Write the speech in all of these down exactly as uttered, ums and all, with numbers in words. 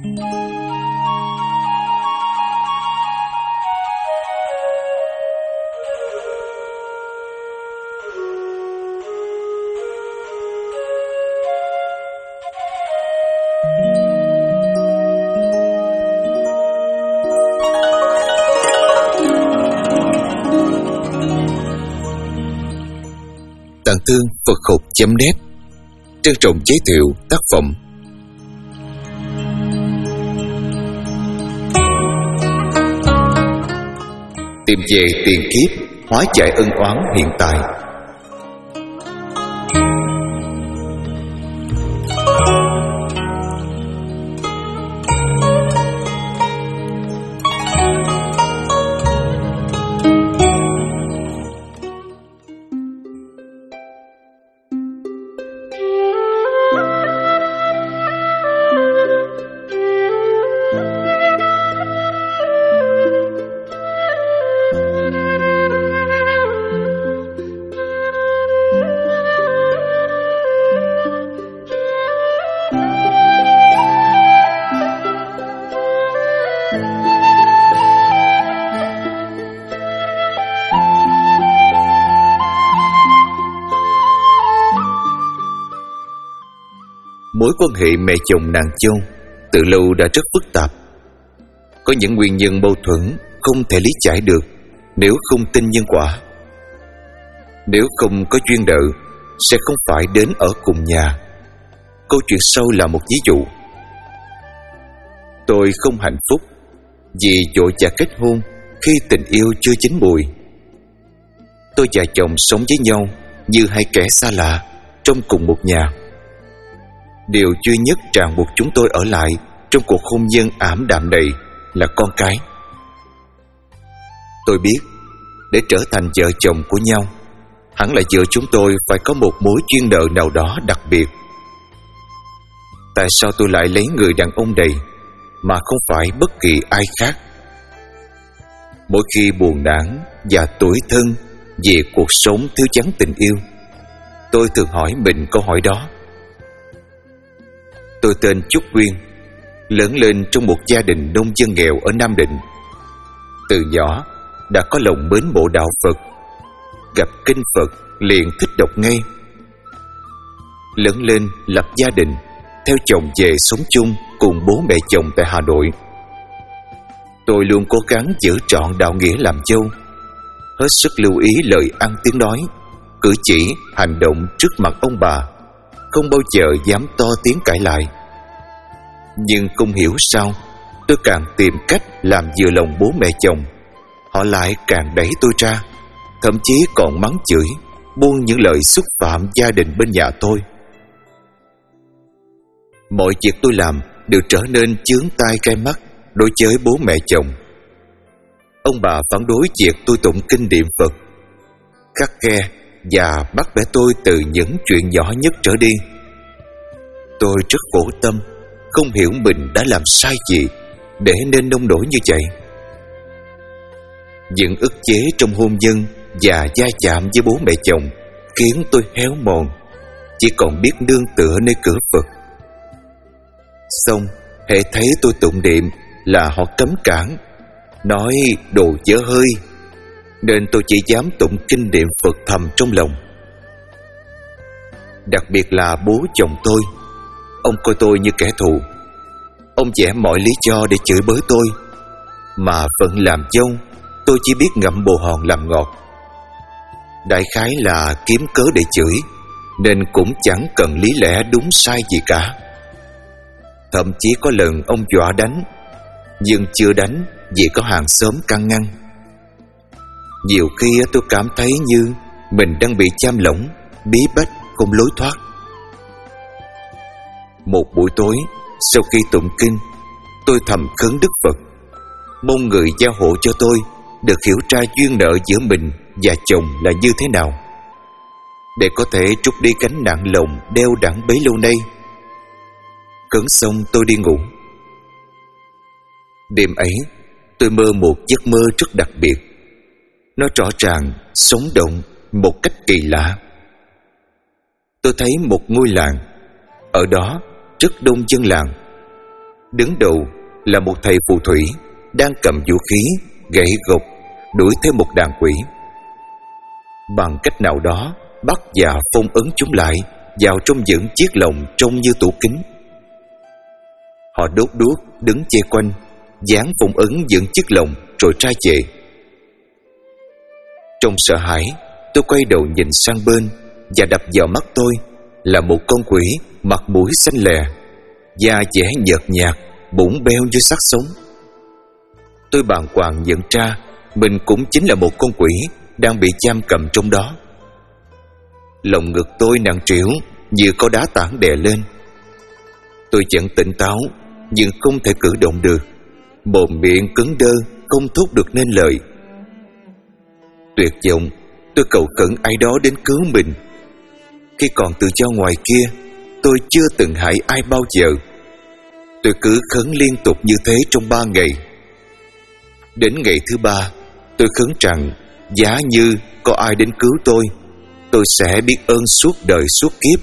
Tạng Thương Phật Học chấm net trân trọng giới thiệu tác phẩm Tìm về tiền kiếp, hóa giải ân oán hiện tại. Mối quan hệ mẹ chồng nàng dâu từ lâu đã rất phức tạp. Có những nguyên nhân mâu thuẫn không thể lý giải được nếu không tin nhân quả. Nếu không có duyên nợ sẽ không phải đến ở cùng nhà. Câu chuyện sau là một ví dụ. Tôi không hạnh phúc vì vội vã kết hôn khi tình yêu chưa chín mùi. Tôi và chồng sống với nhau như hai kẻ xa lạ trong cùng một nhà. Điều duy nhất ràng buộc chúng tôi ở lại trong cuộc hôn nhân ảm đạm này là con cái. Tôi biết, để trở thành vợ chồng của nhau, hẳn là giữa chúng tôi phải có một mối duyên nợ nào đó đặc biệt. Tại sao tôi lại lấy người đàn ông này mà không phải bất kỳ ai khác? Mỗi khi buồn nản và tủi thân về cuộc sống thiếu vắng tình yêu, tôi thường hỏi mình câu hỏi đó. Tôi tên Trúc Quyên, lớn lên trong một gia đình nông dân nghèo ở Nam Định. Từ nhỏ đã có lòng mến mộ đạo Phật, gặp kinh Phật liền thích đọc ngay. Lớn lên lập gia đình, theo chồng về sống chung cùng bố mẹ chồng tại Hà Nội. Tôi luôn cố gắng giữ trọn đạo nghĩa làm dâu, hết sức lưu ý lời ăn tiếng nói, cử chỉ, hành động trước mặt ông bà, không bao giờ dám to tiếng cãi lại. Nhưng không hiểu sao, tôi càng tìm cách làm vừa lòng bố mẹ chồng, họ lại càng đẩy tôi ra, thậm chí còn mắng chửi, buông những lời xúc phạm gia đình bên nhà tôi. Mọi việc tôi làm đều trở nên chướng tai gai mắt đối với bố mẹ chồng. Ông bà phản đối việc tôi tụng kinh niệm Phật, khắt khe và bắt bẻ tôi từ những chuyện nhỏ nhất trở đi. Tôi rất khổ tâm, không hiểu mình đã làm sai gì để nên nông nổi như vậy. Những ức chế trong hôn nhân và va chạm với bố mẹ chồng khiến tôi héo mòn, chỉ còn biết nương tựa nơi cửa Phật. Xong, hễ thấy tôi tụng niệm là họ cấm cản, nói đồ dở hơi, nên tôi chỉ dám tụng kinh niệm Phật thầm trong lòng. Đặc biệt là bố chồng tôi, ông coi tôi như kẻ thù. Ông vẽ mọi lý do để chửi bới tôi, mà phận làm dâu tôi chỉ biết ngậm bồ hòn làm ngọt. Đại khái là kiếm cớ để chửi, nên cũng chẳng cần lý lẽ đúng sai gì cả. Thậm chí có lần ông dọa đánh, nhưng chưa đánh vì có hàng xóm can ngăn. Nhiều khi tôi cảm thấy như mình đang bị giam lỏng, bí bách không lối thoát. Một buổi tối, sau khi tụng kinh, tôi thầm khấn Đức Phật, mong người gia hộ cho tôi được hiểu ra duyên nợ giữa mình và chồng là như thế nào, để có thể trút đi gánh nặng lòng đeo đẳng bấy lâu nay. Khấn xong tôi đi ngủ. Đêm ấy, tôi mơ một giấc mơ rất đặc biệt. Nó rõ ràng, sống động một cách kỳ lạ. Tôi thấy một ngôi làng, ở đó rất đông dân làng. Đứng đầu là một thầy phù thủy đang cầm vũ khí, gậy gộc đuổi theo một đàn quỷ. Bằng cách nào đó, bắt và phong ấn chúng lại vào trong những chiếc lồng trông như tủ kính. Họ đốt đuốc đứng che quanh, dán phong ấn những chiếc lồng rồi trai về. Trong sợ hãi, tôi quay đầu nhìn sang bên, và đập vào mắt tôi là một con quỷ mặt mũi xanh lè, da dẻ nhợt nhạt, bủn beo như xác sống. Tôi bàng hoàng nhận ra mình cũng chính là một con quỷ đang bị giam cầm trong đó. Lòng ngực tôi nặng trĩu như có đá tảng đè lên. Tôi vẫn tỉnh táo nhưng không thể cử động được, mồm miệng cứng đơ, không thốt được nên lời. Tuyệt vọng, tôi cầu khẩn ai đó đến cứu mình. Khi còn tự do ngoài kia, tôi chưa từng hại ai bao giờ. Tôi cứ khấn liên tục như thế trong ba ngày. Đến ngày thứ ba, tôi khấn rằng giá như có ai đến cứu tôi, tôi sẽ biết ơn suốt đời suốt kiếp.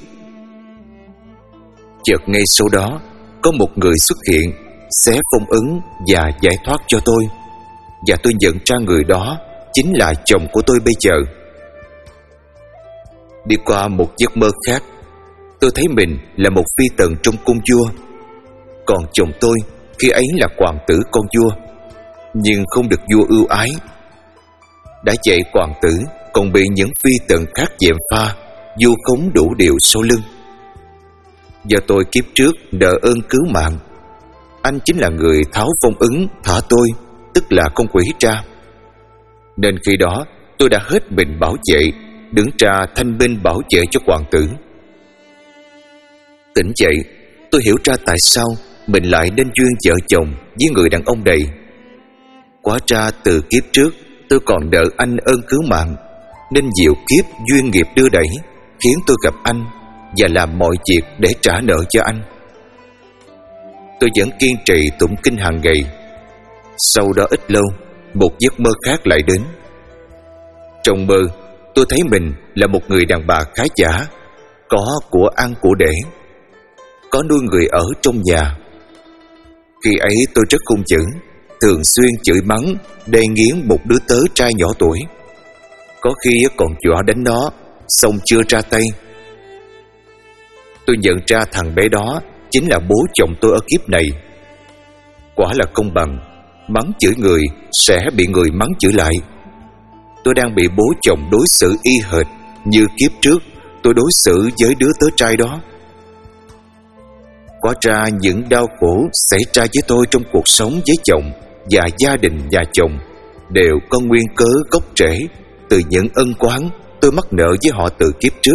Chợt ngay sau đó, có một người xuất hiện, xé phong ấn và giải thoát cho tôi. Và tôi nhận ra người đó chính là chồng của tôi bây giờ. Đi qua một giấc mơ khác, tôi thấy mình là một phi tần trong cung vua. Còn chồng tôi khi ấy là hoàng tử con vua, nhưng không được vua ưu ái. Đã vậy hoàng tử còn bị những phi tần khác gièm pha, vu khống đủ điều sau lưng. Do tôi kiếp trước nợ ơn cứu mạng, anh chính là người tháo phong ấn thả tôi, tức là con quỷ ra. Nên khi đó tôi đã hết mình bảo vệ, đứng ra thanh binh bảo vệ cho hoàng tử. Tỉnh dậy, tôi hiểu ra tại sao mình lại nên duyên vợ chồng với người đàn ông này. Quá ra từ kiếp trước tôi còn nợ anh ơn cứu mạng, nên diệu kiếp duyên nghiệp đưa đẩy khiến tôi gặp anh và làm mọi việc để trả nợ cho anh. Tôi vẫn kiên trì tụng kinh hàng ngày. Sau đó ít lâu, một giấc mơ khác lại đến. Trong mơ, tôi thấy mình là một người đàn bà khá giả, có của ăn của để, có nuôi người ở trong nhà. Khi ấy tôi rất hung dữ, thường xuyên chửi mắng, đay nghiến một đứa tớ trai nhỏ tuổi. Có khi còn dọa đánh nó, xong chưa ra tay. Tôi nhận ra thằng bé đó chính là bố chồng tôi ở kiếp này. Quả là công bằng, mắng chửi người sẽ bị người mắng chửi lại. Tôi đang bị bố chồng đối xử y hệt như kiếp trước tôi đối xử với đứa tớ trai đó. Quả ra những đau khổ xảy ra với tôi trong cuộc sống với chồng và gia đình nhà chồng đều có nguyên cớ gốc rễ từ những ân oán tôi mắc nợ với họ từ kiếp trước.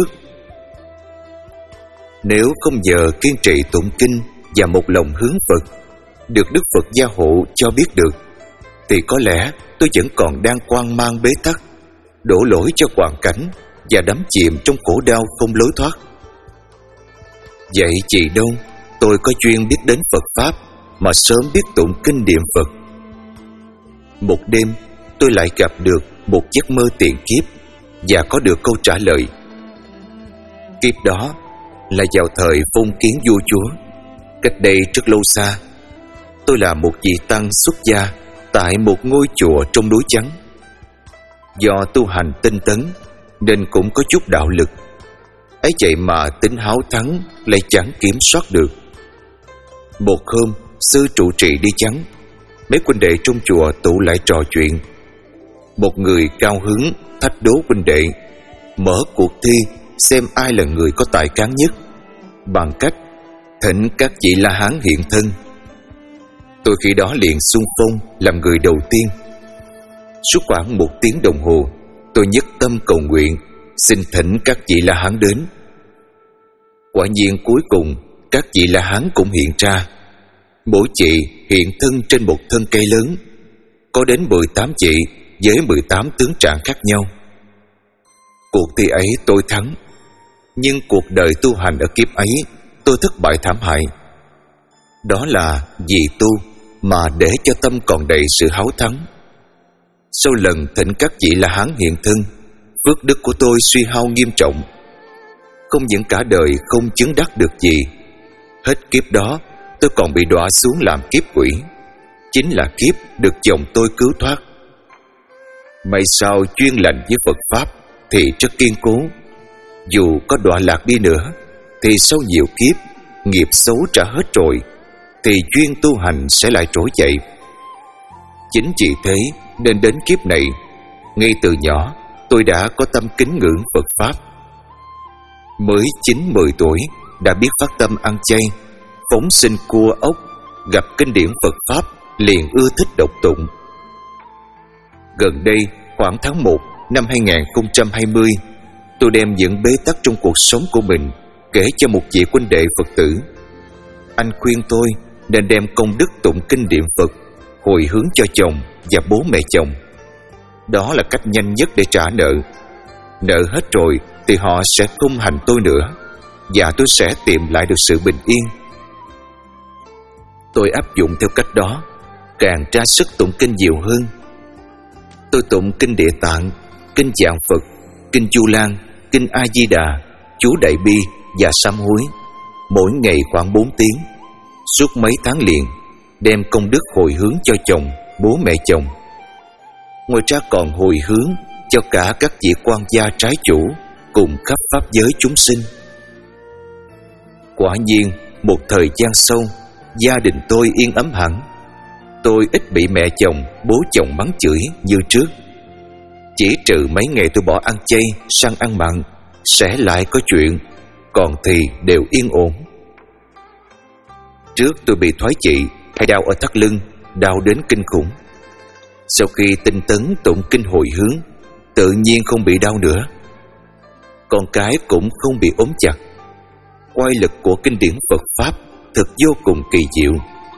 Nếu không nhờ kiên trì tụng kinh và một lòng hướng Phật, được Đức Phật gia hộ cho biết được, thì có lẽ tôi vẫn còn đang hoang mang bế tắc, đổ lỗi cho hoàn cảnh và đắm chìm trong khổ đau không lối thoát. Vậy chị đâu tôi có duyên biết đến Phật Pháp mà sớm biết tụng kinh niệm Phật. Một đêm tôi lại gặp được một giấc mơ tiền kiếp và có được câu trả lời. Kiếp đó là vào thời phong kiến vua chúa, cách đây rất lâu xa. Tôi là một vị tăng xuất gia tại một ngôi chùa trong núi Trắng. Do tu hành tinh tấn nên cũng có chút đạo lực, ấy vậy mà tính háo thắng lại chẳng kiểm soát được. Một hôm sư trụ trì đi vắng, mấy huynh đệ trong chùa tụ lại trò chuyện. Một người cao hứng thách đố huynh đệ mở cuộc thi xem ai là người có tài cán nhất, bằng cách thỉnh các vị La Hán hiện thân. Tôi khi đó liền xung phong làm người đầu tiên. Suốt khoảng một tiếng đồng hồ, tôi nhất tâm cầu nguyện xin thỉnh các vị La Hán đến. Quả nhiên cuối cùng các vị La Hán cũng hiện ra. Mỗi vị hiện thân trên một thân cây lớn, có đến mười tám vị với mười tám tướng trạng khác nhau. Cuộc thi ấy tôi thắng, nhưng cuộc đời tu hành ở kiếp ấy tôi thất bại thảm hại. Đó là vì tu mà để cho tâm còn đầy sự háo thắng. Sau lần thỉnh các vị La Hán hiện thân, phước đức của tôi suy hao nghiêm trọng. Không những cả đời không chứng đắc được gì, hết kiếp đó tôi còn bị đọa xuống làm kiếp quỷ. Chính là kiếp được chồng tôi cứu thoát. May sao chuyên lành với Phật Pháp thì rất kiên cố. Dù có đọa lạc đi nữa thì sau nhiều kiếp, nghiệp xấu trả hết rồi thì duyên tu hành sẽ lại trỗi dậy. Chính vì thế nên đến kiếp này, ngay từ nhỏ tôi đã có tâm kính ngưỡng Phật Pháp. Mới chín mười tuổi đã biết phát tâm ăn chay, phóng sinh cua ốc, gặp kinh điển Phật Pháp liền ưa thích đọc tụng. Gần đây khoảng tháng một năm hai không hai không, tôi đem những bế tắc trong cuộc sống của mình kể cho một vị huynh đệ Phật tử. Anh khuyên tôi nên đem công đức tụng kinh niệm Phật hồi hướng cho chồng và bố mẹ chồng. Đó là cách nhanh nhất để trả nợ. Nợ hết rồi thì họ sẽ không hành tôi nữa, và tôi sẽ tìm lại được sự bình yên. Tôi áp dụng theo cách đó, càng ra sức tụng kinh nhiều hơn. Tôi tụng kinh Địa Tạng, kinh Dạng Phật, kinh Chu Lan, kinh A Di Đà, chú Đại Bi và sám hối, mỗi ngày khoảng bốn tiếng, suốt mấy tháng liền, đem công đức hồi hướng cho chồng, bố mẹ chồng. Ngoài ra còn hồi hướng cho cả các vị quan gia trái chủ cùng khắp pháp giới chúng sinh. Quả nhiên, một thời gian sau, gia đình tôi yên ấm hẳn. Tôi ít bị mẹ chồng, bố chồng mắng chửi như trước. Chỉ trừ mấy ngày tôi bỏ ăn chay sang ăn mặn sẽ lại có chuyện, còn thì đều yên ổn. Trước tôi bị thoái chị hay đau ở thắt lưng, đau đến kinh khủng. Sau khi tinh tấn tụng kinh hồi hướng, tự nhiên không bị đau nữa. Con cái cũng không bị ốm chặt. Oai lực của kinh điển Phật Pháp thật vô cùng kỳ diệu.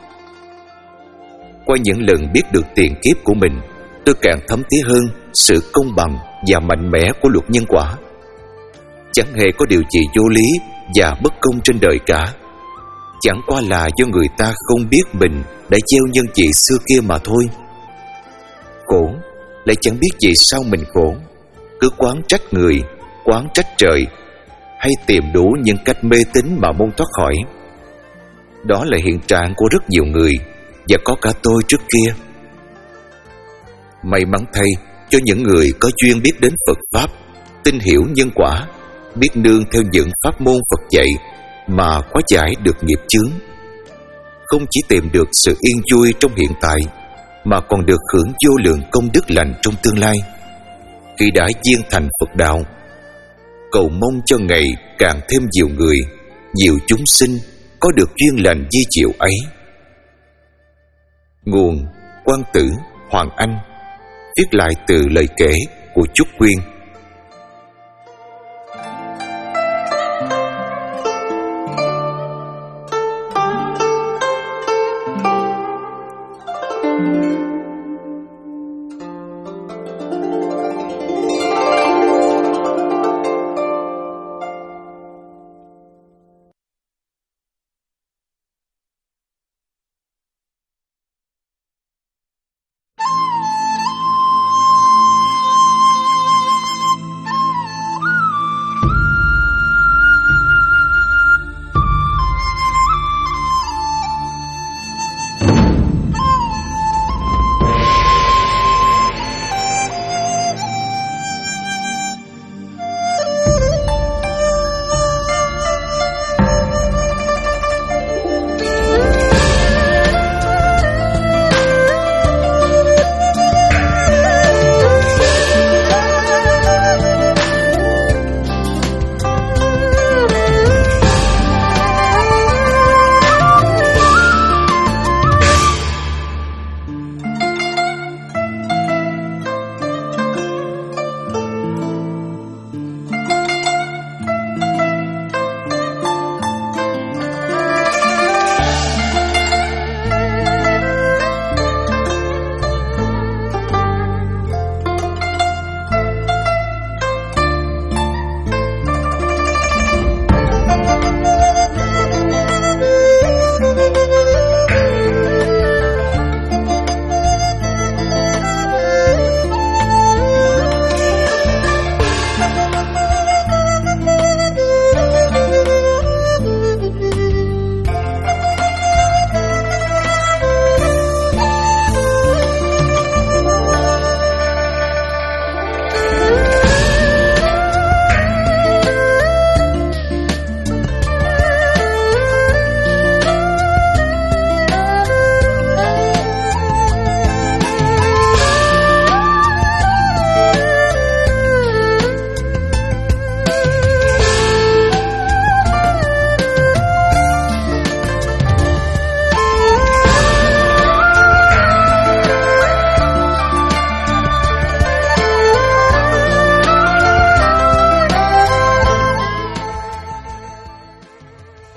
Qua những lần biết được tiền kiếp của mình, tôi càng thấm thía hơn sự công bằng và mạnh mẽ của luật nhân quả. Chẳng hề có điều gì vô lý và bất công trên đời cả. Chẳng qua là do người ta không biết mình đã gieo nhân chị xưa kia mà thôi. Khổ, lại chẳng biết vì sao mình khổ, cứ oán trách người, oán trách trời, hay tìm đủ những cách mê tín mà mong thoát khỏi. Đó là hiện trạng của rất nhiều người, và có cả tôi trước kia. May mắn thay cho những người có duyên biết đến Phật Pháp, tin hiểu nhân quả, biết nương theo những pháp môn Phật dạy mà hóa giải được nghiệp chướng. Không chỉ tìm được sự yên vui trong hiện tại, mà còn được hưởng vô lượng công đức lành trong tương lai, khi đã viên thành Phật đạo. Cầu mong cho ngày càng thêm nhiều người, nhiều chúng sinh có được duyên lành di diệu ấy. Nguồn: Quang Tử, Hoàng Anh. Viết lại từ lời kể của Trúc Quyên.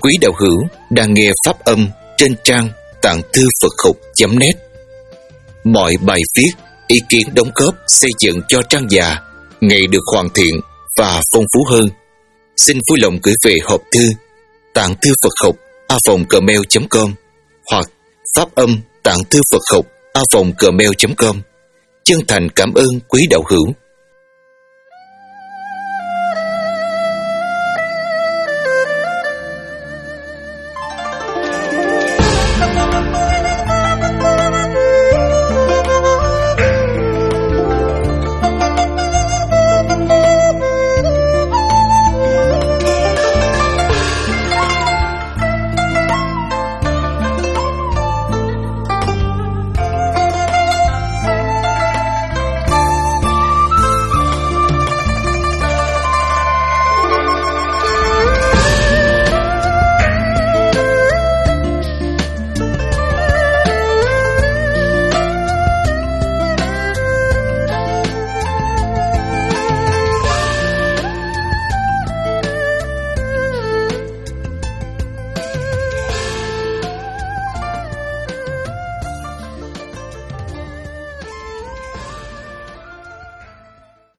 Quý đạo hữu đang nghe pháp âm trên trang tạng thư Phật học chấm net. Mọi bài viết, ý kiến đóng góp xây dựng cho trang già ngày được hoàn thiện và phong phú hơn. Xin vui lòng gửi về hộp thư tạng thư Phật học a vòng gmail chấm com hoặc pháp âm tạng thư Phật học a vòng gmail chấm com. Chân thành cảm ơn quý đạo hữu.